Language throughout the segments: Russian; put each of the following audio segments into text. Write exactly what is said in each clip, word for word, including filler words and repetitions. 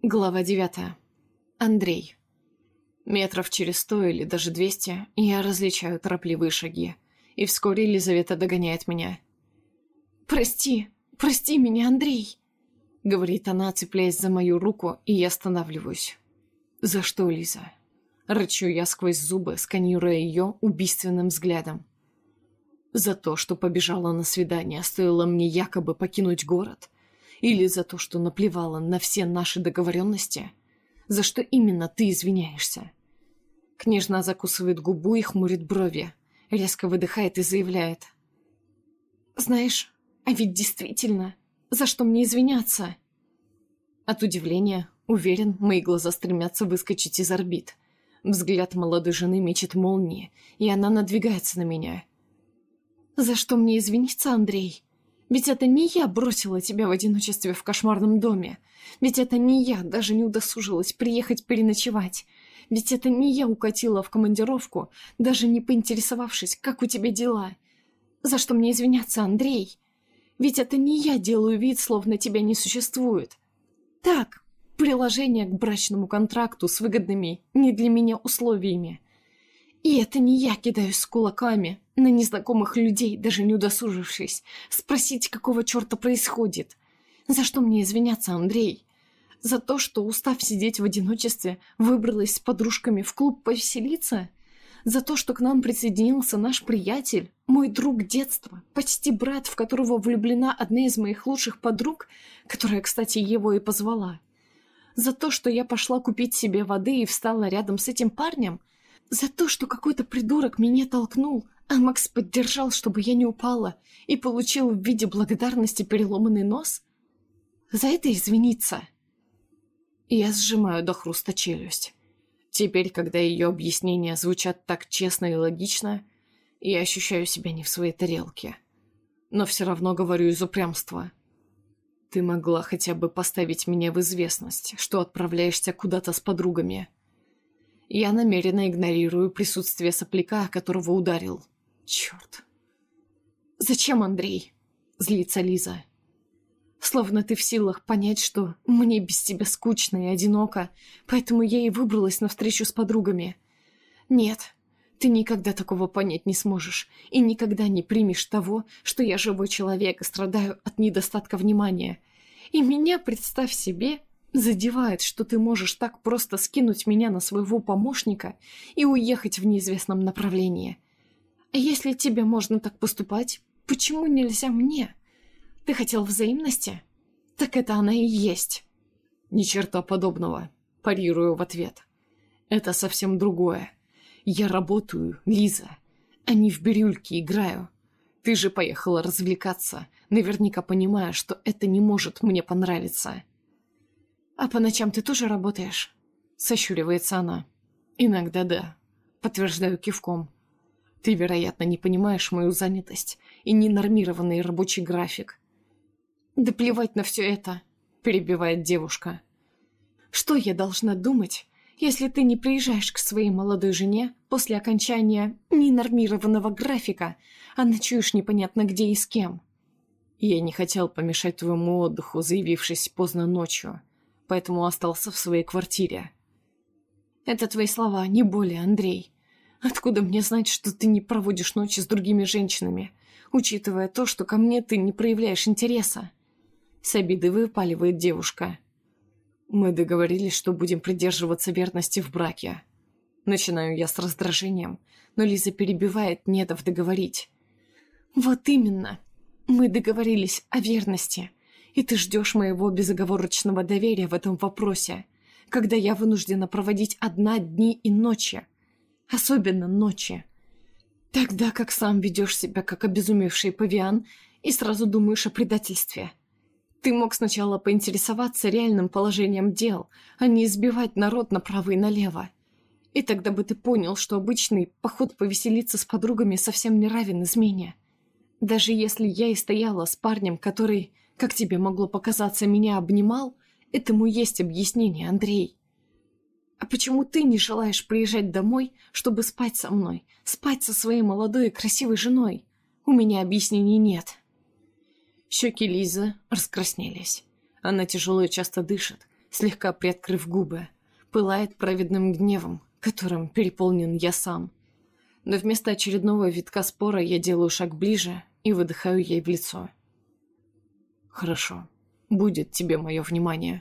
Глава девятая. Андрей. Метров через сто или даже двести я различаю торопливые шаги, и вскоре Елизавета догоняет меня. «Прости, прости меня, Андрей!» — говорит она, цепляясь за мою руку, и я останавливаюсь. «За что, Лиза?» — рычу я сквозь зубы, сканируя ее убийственным взглядом. «За то, что побежала на свидание, стоило мне якобы покинуть город?» Или за то, что наплевала на все наши договоренности? За что именно ты извиняешься?» Княжна закусывает губу и хмурит брови, резко выдыхает и заявляет. «Знаешь, а ведь действительно, за что мне извиняться?» От удивления, уверен, мои глаза стремятся выскочить из орбит. Взгляд молодой жены мечет молнии, и она надвигается на меня. «За что мне извиниться, Андрей? Ведь это не я бросила тебя в одиночестве в кошмарном доме. Ведь это не я даже не удосужилась приехать переночевать. Ведь это не я укатила в командировку, даже не поинтересовавшись, как у тебя дела. За что мне извиняться, Андрей? Ведь это не я делаю вид, словно тебя не существует. Так, приложение к брачному контракту с выгодными не для меня условиями. И это не я кидаюсь с кулаками на незнакомых людей, даже не удосужившись спросить, какого черта происходит. За что мне извиняться, Андрей? За то, что, устав сидеть в одиночестве, выбралась с подружками в клуб повеселиться? За то, что к нам присоединился наш приятель, мой друг детства, почти брат, в которого влюблена одна из моих лучших подруг, которая, кстати, его и позвала? За то, что я пошла купить себе воды и встала рядом с этим парнем? За то, что какой-то придурок меня толкнул, а Макс поддержал, чтобы я не упала, и получил в виде благодарности переломанный нос? За это извиниться?» Я сжимаю до хруста челюсть. Теперь, когда ее объяснения звучат так честно и логично, я ощущаю себя не в своей тарелке. Но все равно говорю из упрямства. «Ты могла хотя бы поставить меня в известность, что отправляешься куда-то с подругами». Я намеренно игнорирую присутствие сопляка, которого ударил. Черт. «Зачем, Андрей?» — злится Лиза. «Словно ты в силах понять, что мне без тебя скучно и одиноко, поэтому я и выбралась навстречу с подругами. Нет, ты никогда такого понять не сможешь и никогда не примешь того, что я живой человек и страдаю от недостатка внимания. И меня, представь себе, задевает, что ты можешь так просто скинуть меня на своего помощника и уехать в неизвестном направлении. А если тебе можно так поступать, почему нельзя мне? Ты хотел взаимности? Так это она и есть». «Ни черта подобного», — парирую в ответ. «Это совсем другое. Я работаю, Лиза, а не в бирюльке играю. Ты же поехала развлекаться, наверняка понимая, что это не может мне понравиться». «А по ночам ты тоже работаешь?» — сощуривается она. «Иногда да», — подтверждаю кивком. «Ты, вероятно, не понимаешь мою занятость и ненормированный рабочий график». «Да плевать на все это», — перебивает девушка. «Что я должна думать, если ты не приезжаешь к своей молодой жене после окончания ненормированного графика, а ночуешь непонятно где и с кем?» «Я не хотел помешать твоему отдыху, заявившись поздно ночью, поэтому остался в своей квартире». «Это твои слова, не более, Андрей. Откуда мне знать, что ты не проводишь ночи с другими женщинами, учитывая то, что ко мне ты не проявляешь интереса?» С обидой выпаливает девушка. «Мы договорились, что будем придерживаться верности в браке». Начинаю я с раздражением, но Лиза перебивает, не дав договорить. «Вот именно. Мы договорились о верности. И ты ждешь моего безоговорочного доверия в этом вопросе, когда я вынуждена проводить одна дни и ночи. Особенно ночи. Тогда как сам ведешь себя, как обезумевший павиан, и сразу думаешь о предательстве. Ты мог сначала поинтересоваться реальным положением дел, а не избивать народ направо и налево. И тогда бы ты понял, что обычный поход повеселиться с подругами совсем не равен измене. Даже если я и стояла с парнем, который, как тебе могло показаться, меня обнимал, этому есть объяснение, Андрей. А почему ты не желаешь приезжать домой, чтобы спать со мной, спать со своей молодой и красивой женой? У меня объяснений нет». Щеки Лизы раскраснелись. Она тяжело и часто дышит, слегка приоткрыв губы, пылает праведным гневом, которым переполнен я сам. Но вместо очередного витка спора я делаю шаг ближе и выдыхаю ей в лицо. «Хорошо, будет тебе мое внимание».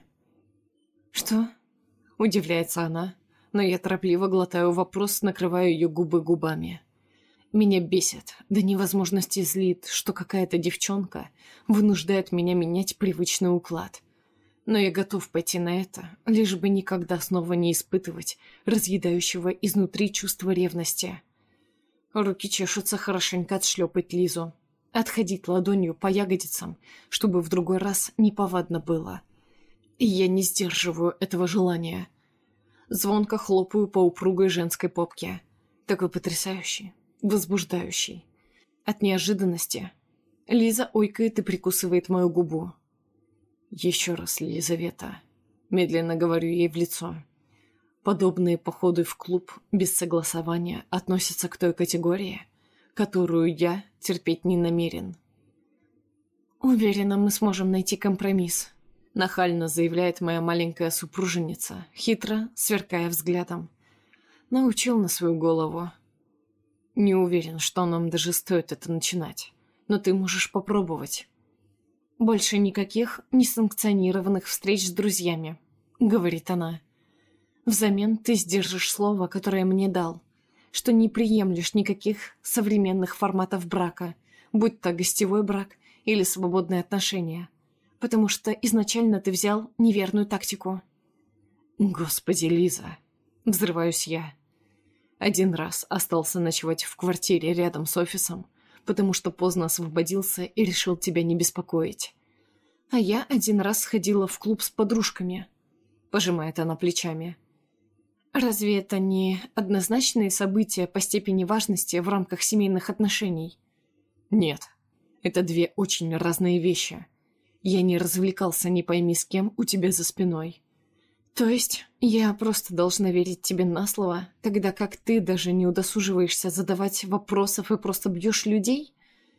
«Что?» – удивляется она, но я торопливо глотаю вопрос, накрываю ее губы губами. Меня бесит, до невозможности злит, что какая-то девчонка вынуждает меня менять привычный уклад. Но я готов пойти на это, лишь бы никогда снова не испытывать разъедающего изнутри чувства ревности. Руки чешутся хорошенько отшлепать Лизу, отходить ладонью по ягодицам, чтобы в другой раз неповадно было. И я не сдерживаю этого желания. Звонко хлопаю по упругой женской попке. Такой потрясающий, возбуждающий. От неожиданности Лиза ойкает и прикусывает мою губу. «Еще раз, Елизавета», — медленно говорю ей в лицо. Подобные походы в клуб без согласования относятся к той категории, которую я терпеть не намерен. «Уверена, мы сможем найти компромисс», — нахально заявляет моя маленькая супруженица, хитро сверкая взглядом. Научил на свою голову. «Не уверен, что нам даже стоит это начинать, но ты можешь попробовать». «Больше никаких несанкционированных встреч с друзьями», — говорит она. «Взамен ты сдержишь слово, которое мне дал, что не приемлешь никаких современных форматов брака, будь то гостевой брак или свободные отношения, потому что изначально ты взял неверную тактику». «Господи, Лиза!» — взрываюсь я. Один раз остался ночевать в квартире рядом с офисом, потому что поздно освободился и решил тебя не беспокоить. А я один раз сходила в клуб с подружками. Пожимает она плечами. Разве это не однозначные события по степени важности в рамках семейных отношений? Нет, это две очень разные вещи. Я не развлекался не пойми с кем у тебя за спиной. То есть я просто должна верить тебе на слово, тогда как ты даже не удосуживаешься задавать вопросов и просто бьешь людей?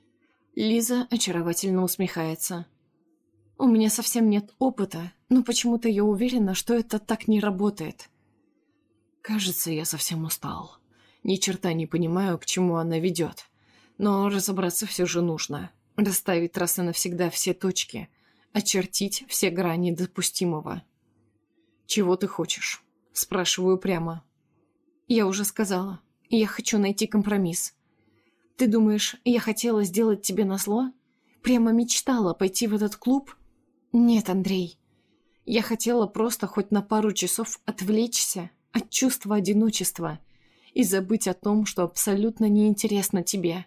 Лиза очаровательно усмехается. У меня совсем нет опыта, но почему-то я уверена, что это так не работает. Кажется, я совсем устал. Ни черта не понимаю, к чему она ведет. Но разобраться все же нужно. Расставить раз и навсегда все точки. Очертить все грани допустимого. «Чего ты хочешь?» – спрашиваю прямо. «Я уже сказала. Я хочу найти компромисс. Ты думаешь, я хотела сделать тебе назло? Прямо мечтала пойти в этот клуб? Нет, Андрей. Я хотела просто хоть на пару часов отвлечься от чувства одиночества и забыть о том, что абсолютно неинтересно тебе».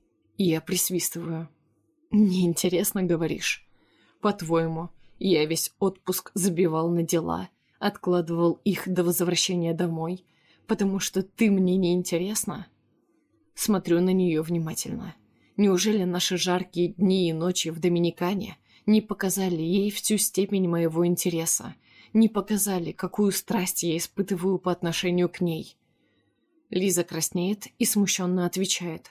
Я присвистываю. «Неинтересно, говоришь? По-твоему, я весь отпуск забивал на дела, откладывал их до возвращения домой, потому что ты мне не интересна?» Смотрю на нее внимательно. Неужели наши жаркие дни и ночи в Доминикане не показали ей всю степень моего интереса, не показали, какую страсть я испытываю по отношению к ней? Лиза краснеет и смущенно отвечает.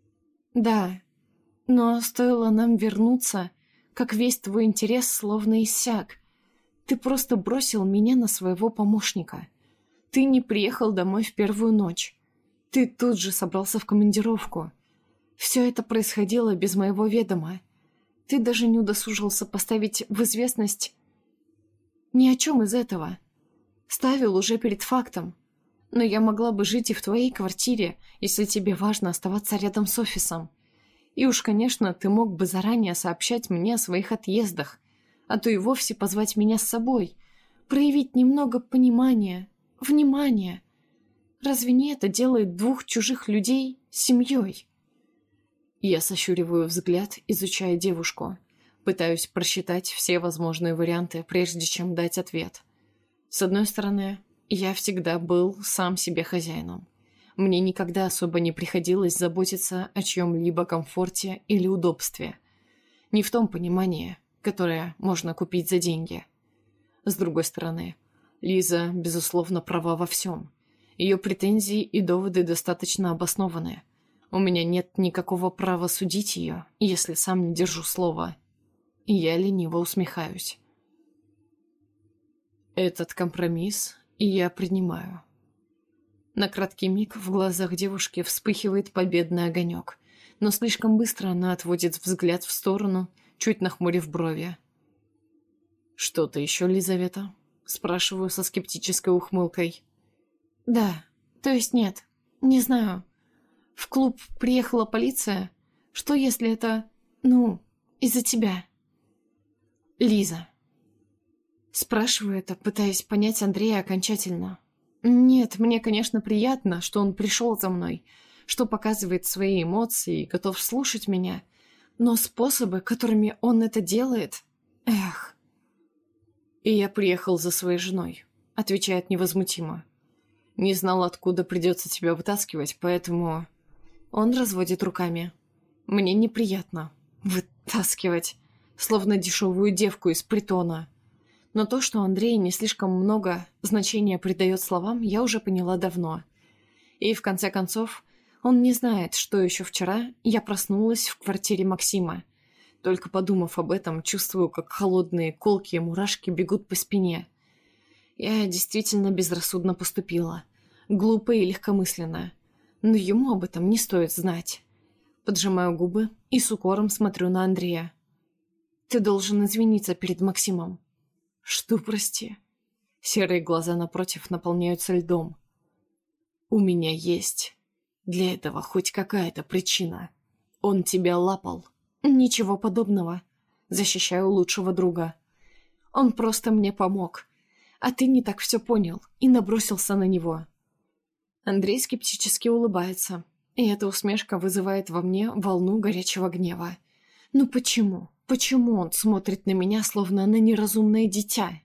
«Да, но стоило нам вернуться, как весь твой интерес словно иссяк. Ты просто бросил меня на своего помощника. Ты не приехал домой в первую ночь. Ты тут же собрался в командировку. Все это происходило без моего ведома. Ты даже не удосужился поставить в известность ни о чем из этого. Ставил уже перед фактом. Но я могла бы жить и в твоей квартире, если тебе важно оставаться рядом с офисом. И уж, конечно, ты мог бы заранее сообщать мне о своих отъездах, а то и вовсе позвать меня с собой, проявить немного понимания, внимания. Разве не это делает двух чужих людей семьей?» Я сощуриваю взгляд, изучая девушку. Пытаюсь просчитать все возможные варианты, прежде чем дать ответ. С одной стороны, я всегда был сам себе хозяином. Мне никогда особо не приходилось заботиться о чьем-либо комфорте или удобстве. Не в том понимании, которое можно купить за деньги. С другой стороны, Лиза, безусловно, права во всем. Ее претензии и доводы достаточно обоснованы. У меня нет никакого права судить ее, если сам не держу слова. И я лениво усмехаюсь. Этот компромисс я принимаю. На краткий миг в глазах девушки вспыхивает победный огонек, но слишком быстро она отводит взгляд в сторону, чуть нахмурив брови. «Что-то еще, Лизавета?» — спрашиваю со скептической ухмылкой. «Да, то есть нет, не знаю. В клуб приехала полиция. Что если это, ну, из-за тебя?» «Лиза». Спрашиваю это, пытаясь понять Андрея окончательно. Нет, мне, конечно, приятно, что он пришел за мной, что показывает свои эмоции и готов слушать меня, но способы, которыми он это делает... Эх. «И я приехал за своей женой», — отвечает невозмутимо. «Не знал, откуда придется тебя вытаскивать, поэтому...» Он разводит руками. «Мне неприятно. Вытаскивать. Словно дешевую девку из притона». Но то, что Андрей не слишком много значения придает словам, я уже поняла давно. И, в конце концов, он не знает, что еще вчера я проснулась в квартире Максима. Только подумав об этом, чувствую, как холодные колкие мурашки бегут по спине. Я действительно безрассудно поступила. Глупо и легкомысленно. Но ему об этом не стоит знать. Поджимаю губы и с укором смотрю на Андрея. «Ты должен извиниться перед Максимом». «Что, прости?» Серые глаза напротив наполняются льдом. «У меня есть для этого хоть какая-то причина. Он тебя лапал». «Ничего подобного. Защищаю лучшего друга. Он просто мне помог. А ты не так все понял и набросился на него». Андрей скептически улыбается, и эта усмешка вызывает во мне волну горячего гнева. «Ну почему? Почему он смотрит на меня, словно на неразумное дитя?»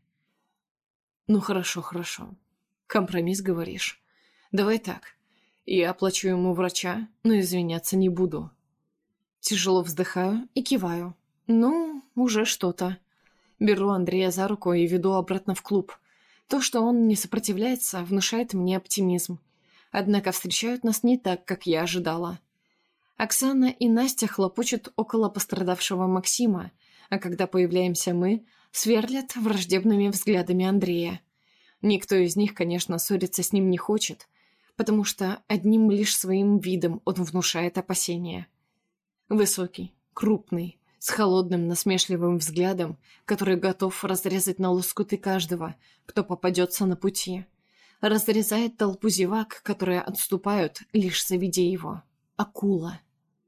«Ну хорошо, хорошо. Компромисс, говоришь. Давай так. Я оплачу ему врача, но извиняться не буду». Тяжело вздыхаю и киваю. «Ну, уже что-то». Беру Андрея за руку и веду обратно в клуб. То, что он не сопротивляется, внушает мне оптимизм. Однако встречают нас не так, как я ожидала. Оксана и Настя хлопочут около пострадавшего Максима, а когда появляемся мы, сверлят враждебными взглядами Андрея. Никто из них, конечно, ссориться с ним не хочет, потому что одним лишь своим видом он внушает опасения. Высокий, крупный, с холодным насмешливым взглядом, который готов разрезать на лоскуты каждого, кто попадется на пути. Разрезает толпу зевак, которые отступают, лишь завидя его. Акула.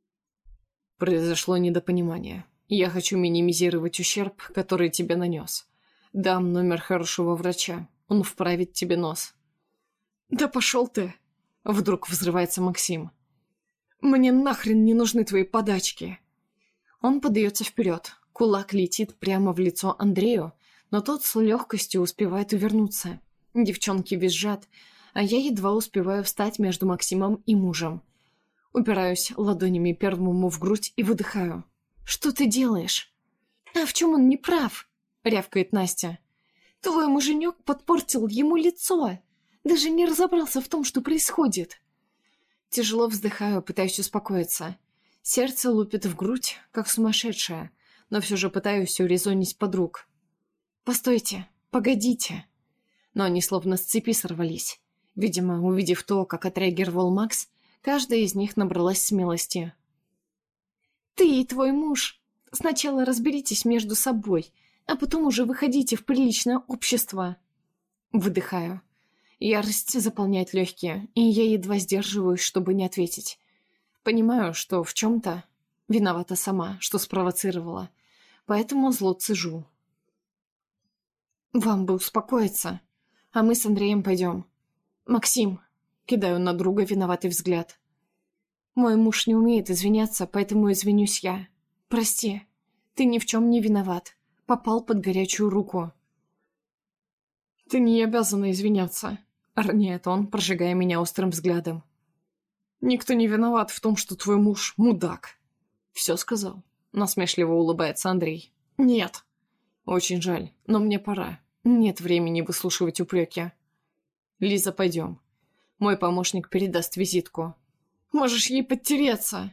«Произошло недопонимание. Я хочу минимизировать ущерб, который тебе нанес. Дам номер хорошего врача. Он вправит тебе нос». «Да пошел ты!» Вдруг взрывается Максим. «Мне нахрен не нужны твои подачки!» Он подается вперед. Кулак летит прямо в лицо Андрею, но тот с легкостью успевает увернуться. Девчонки визжат, а я едва успеваю встать между Максимом и мужем. Упираюсь ладонями первому в грудь и выдыхаю. «Что ты делаешь?» «А в чем он не прав?» — рявкает Настя. «Твой муженек подпортил ему лицо. Даже не разобрался в том, что происходит». Тяжело вздыхаю, пытаюсь успокоиться. Сердце лупит в грудь, как сумасшедшее, но все же пытаюсь урезонить подруг. «Постойте, погодите». Но они словно с цепи сорвались. Видимо, увидев то, как отреагировал Макс, каждая из них набралась смелости. «Ты и твой муж сначала разберитесь между собой, а потом уже выходите в приличное общество». Выдыхаю. Ярость заполняет легкие, и я едва сдерживаюсь, чтобы не ответить. Понимаю, что в чем-то виновата сама, что спровоцировала, поэтому зло цежу. «Вам бы успокоиться, а мы с Андреем пойдем. Максим», — кидаю на друга виноватый взгляд. «Мой муж не умеет извиняться, поэтому извинюсь я. Прости, ты ни в чем не виноват. Попал под горячую руку». «Ты не обязана извиняться», — роняет он, прожигая меня острым взглядом. «Никто не виноват в том, что твой муж мудак». «Все сказал», — насмешливо улыбается Андрей. «Нет». «Очень жаль, но мне пора. Нет времени выслушивать упреки». «Лиза, пойдем. Мой помощник передаст визитку». «Можешь ей подтереться».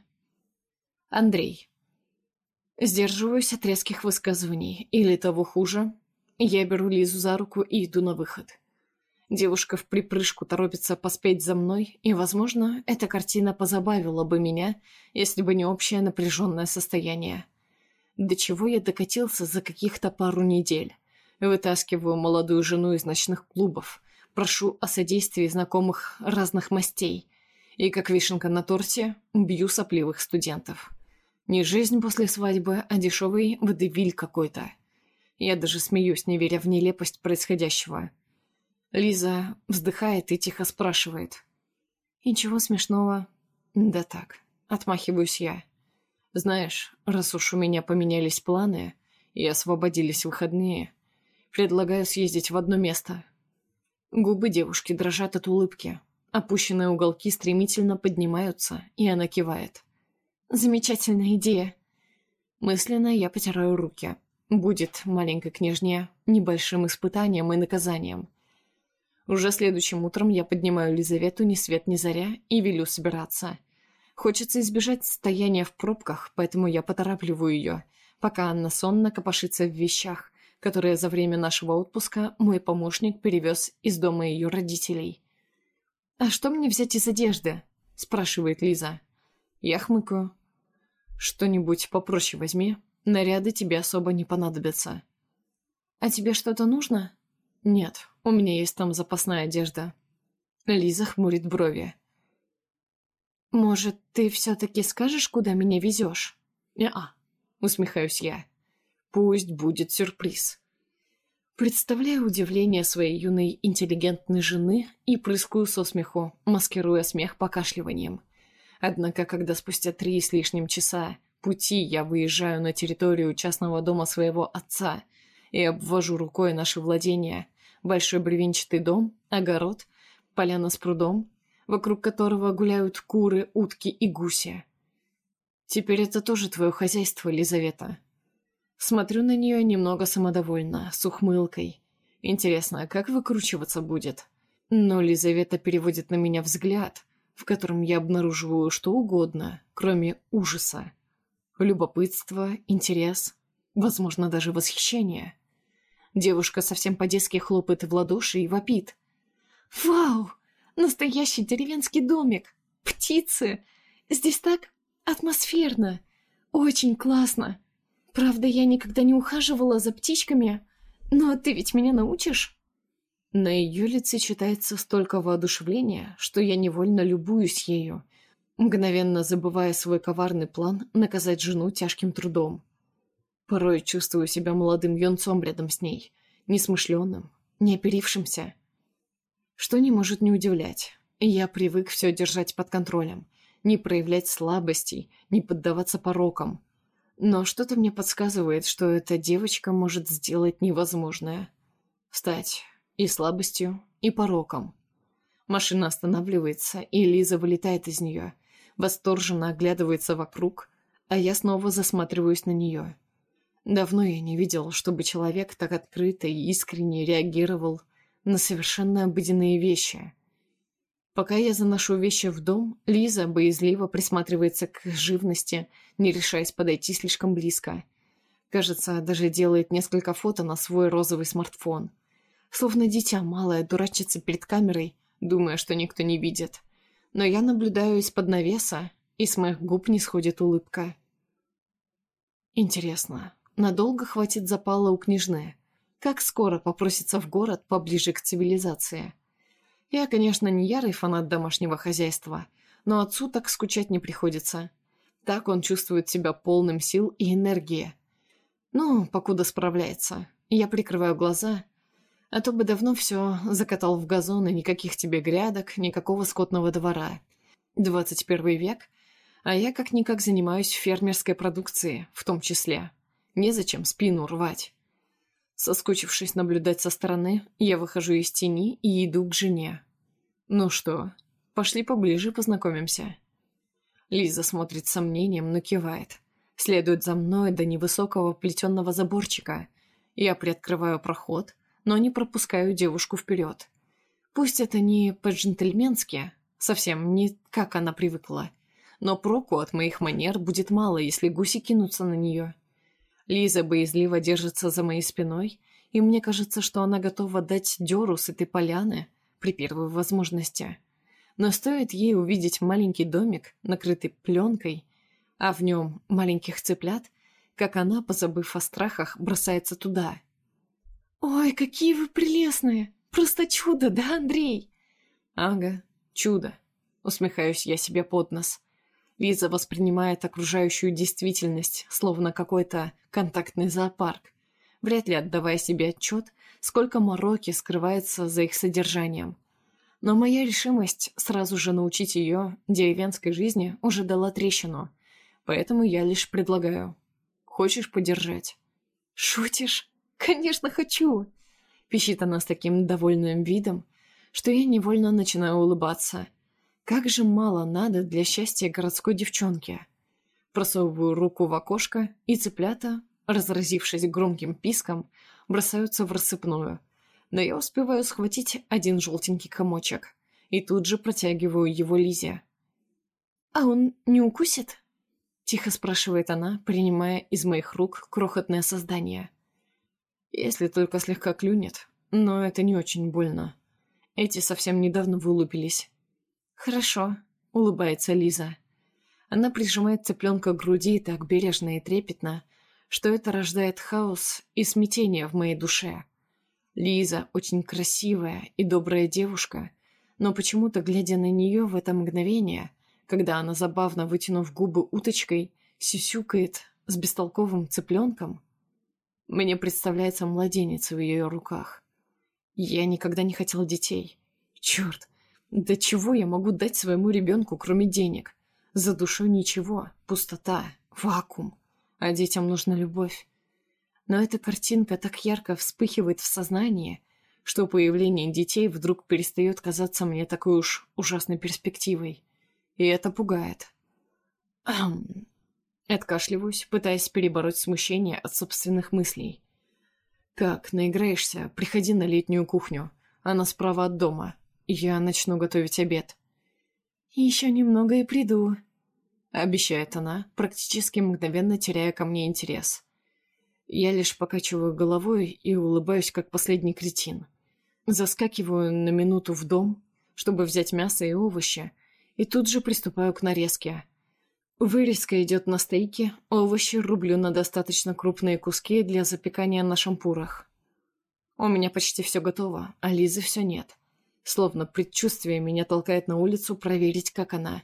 «Андрей». Сдерживаюсь от резких высказываний, или того хуже. Я беру Лизу за руку и иду на выход. Девушка в припрыжку торопится поспеть за мной, и, возможно, эта картина позабавила бы меня, если бы не общее напряженное состояние. До чего я докатился за каких-то пару недель. Вытаскиваю молодую жену из ночных клубов, прошу о содействии знакомых разных мастей, и, как вишенка на торте, бью сопливых студентов. Не жизнь после свадьбы, а дешевый водевиль какой-то. Я даже смеюсь, не веря в нелепость происходящего. Лиза вздыхает и тихо спрашивает. «Ничего смешного?» «Да так», — отмахиваюсь я. «Знаешь, раз уж у меня поменялись планы и освободились выходные, предлагаю съездить в одно место». Губы девушки дрожат от улыбки. Опущенные уголки стремительно поднимаются, и она кивает. «Замечательная идея». Мысленно я потираю руки. Будет маленькой княжне небольшим испытанием и наказанием. Уже следующим утром я поднимаю Лизавету ни свет ни заря и велю собираться. Хочется избежать стояния в пробках, поэтому я поторапливаю ее, пока Анна сонно копошится в вещах, которые за время нашего отпуска мой помощник перевез из дома ее родителей. «А что мне взять из одежды?» – спрашивает Лиза. Я хмыкаю. «Что-нибудь попроще возьми, наряды тебе особо не понадобятся». «А тебе что-то нужно?» «Нет, у меня есть там запасная одежда». Лиза хмурит брови. «Может, ты все-таки скажешь, куда меня везешь?» «Не-а», усмехаюсь я. «Пусть будет сюрприз». Представляю удивление своей юной интеллигентной жены и прыскаю со смеху, маскируя смех покашливанием. Однако, когда спустя три с лишним часа пути я выезжаю на территорию частного дома своего отца и обвожу рукой наши владения, большой бревенчатый дом, огород, поляна с прудом, вокруг которого гуляют куры, утки и гуси. «Теперь это тоже твое хозяйство, Лизавета». Смотрю на нее немного самодовольно, с ухмылкой. Интересно, как выкручиваться будет? Но Лизавета переводит на меня взгляд, в котором я обнаруживаю что угодно, кроме ужаса. Любопытство, интерес, возможно, даже восхищение. Девушка совсем по-детски хлопает в ладоши и вопит. «Вау! Настоящий деревенский домик! Птицы! Здесь так атмосферно! Очень классно! Правда, я никогда не ухаживала за птичками, но ты ведь меня научишь?» На ее лице читается столько воодушевления, что я невольно любуюсь ею, мгновенно забывая свой коварный план наказать жену тяжким трудом. Порой чувствую себя молодым юнцом рядом с ней, несмышленым, неоперившимся. Что не может не удивлять. Я привык все держать под контролем, не проявлять слабостей, не поддаваться порокам. Но что-то мне подсказывает, что эта девочка может сделать невозможное. Стать и слабостью, и пороком. Машина останавливается, и Лиза вылетает из нее, восторженно оглядывается вокруг, а я снова засматриваюсь на нее. Давно я не видел, чтобы человек так открыто и искренне реагировал на совершенно обыденные вещи. Пока я заношу вещи в дом, Лиза боязливо присматривается к живности, не решаясь подойти слишком близко. Кажется, даже делает несколько фото на свой розовый смартфон. Словно дитя малое дурачится перед камерой, думая, что никто не видит. Но я наблюдаю из-под навеса, и с моих губ не сходит улыбка. Интересно, надолго хватит запала у княжны? Как скоро попросится в город поближе к цивилизации? Я, конечно, не ярый фанат домашнего хозяйства, но отцу так скучать не приходится. Так он чувствует себя полным сил и энергии. Ну, покуда справляется. Я прикрываю глаза, а то бы давно все закатал в газон, и никаких тебе грядок, никакого скотного двора. Двадцать первый век, а я как-никак занимаюсь фермерской продукцией, в том числе. Незачем спину рвать. Соскучившись наблюдать со стороны, я выхожу из тени и иду к жене. «Ну что, пошли поближе познакомимся». Лиза смотрит с сомнением, но кивает. Следует за мной до невысокого плетеного заборчика. Я приоткрываю проход, но не пропускаю девушку вперед. Пусть это не по-джентльменски, совсем не как она привыкла, но проку от моих манер будет мало, если гуси кинутся на нее. Лиза боязливо держится за моей спиной и мне кажется, что она готова дать дёру с этой поляны при первой возможности. Но стоит ей увидеть маленький домик, накрытый пленкой, а в нем маленьких цыплят, как она, позабыв о страхах, бросается туда. «Ой, какие вы прелестные! Просто чудо, да, Андрей?» «Ага, чудо», — усмехаюсь я себе под нос. Лиза воспринимает окружающую действительность, словно какой-то контактный зоопарк, вряд ли отдавая себе отчет, сколько мороки скрывается за их содержанием. Но моя решимость сразу же научить ее деревенской жизни уже дала трещину, поэтому я лишь предлагаю. Хочешь подержать? «Шутишь? Конечно, хочу!» Пищит она с таким довольным видом, что я невольно начинаю улыбаться. Как же мало надо для счастья городской девчонки. Просовываю руку в окошко, и цыплята, разразившись громким писком, бросаются в рассыпную. Но я успеваю схватить один желтенький комочек и тут же протягиваю его Лизе. «А он не укусит?» — тихо спрашивает она, принимая из моих рук крохотное создание. «Если только слегка клюнет, но это не очень больно. Эти совсем недавно вылупились». «Хорошо», — улыбается Лиза. Она прижимает цыпленка к груди так бережно и трепетно, что это рождает хаос и смятение в моей душе. Лиза очень красивая и добрая девушка, но почему-то, глядя на нее в это мгновение, когда она, забавно вытянув губы уточкой, сюсюкает с бестолковым цыпленком, мне представляется младенец в ее руках. Я никогда не хотел детей. Черт, да чего я могу дать своему ребенку, кроме денег? За душой ничего, пустота, вакуум, а детям нужна любовь. Но эта картинка так ярко вспыхивает в сознании, что появление детей вдруг перестает казаться мне такой уж ужасной перспективой. И это пугает. Ахм. Откашливаюсь, пытаясь перебороть смущение от собственных мыслей. «Так, наиграешься, приходи на летнюю кухню. Она справа от дома. Я начну готовить обед». «Еще немного и приду», — обещает она, практически мгновенно теряя ко мне интерес. Я лишь покачиваю головой и улыбаюсь, как последний кретин. Заскакиваю на минуту в дом, чтобы взять мясо и овощи, и тут же приступаю к нарезке. Вырезка идет на стейки, овощи рублю на достаточно крупные куски для запекания на шампурах. У меня почти все готово, а Лизы все нет. Словно предчувствие меня толкает на улицу проверить, как она.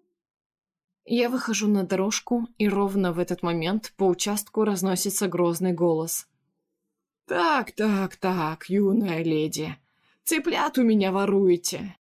Я выхожу на дорожку, и ровно в этот момент по участку разносится грозный голос. «Так, так, так, юная леди, цыплят у меня воруете.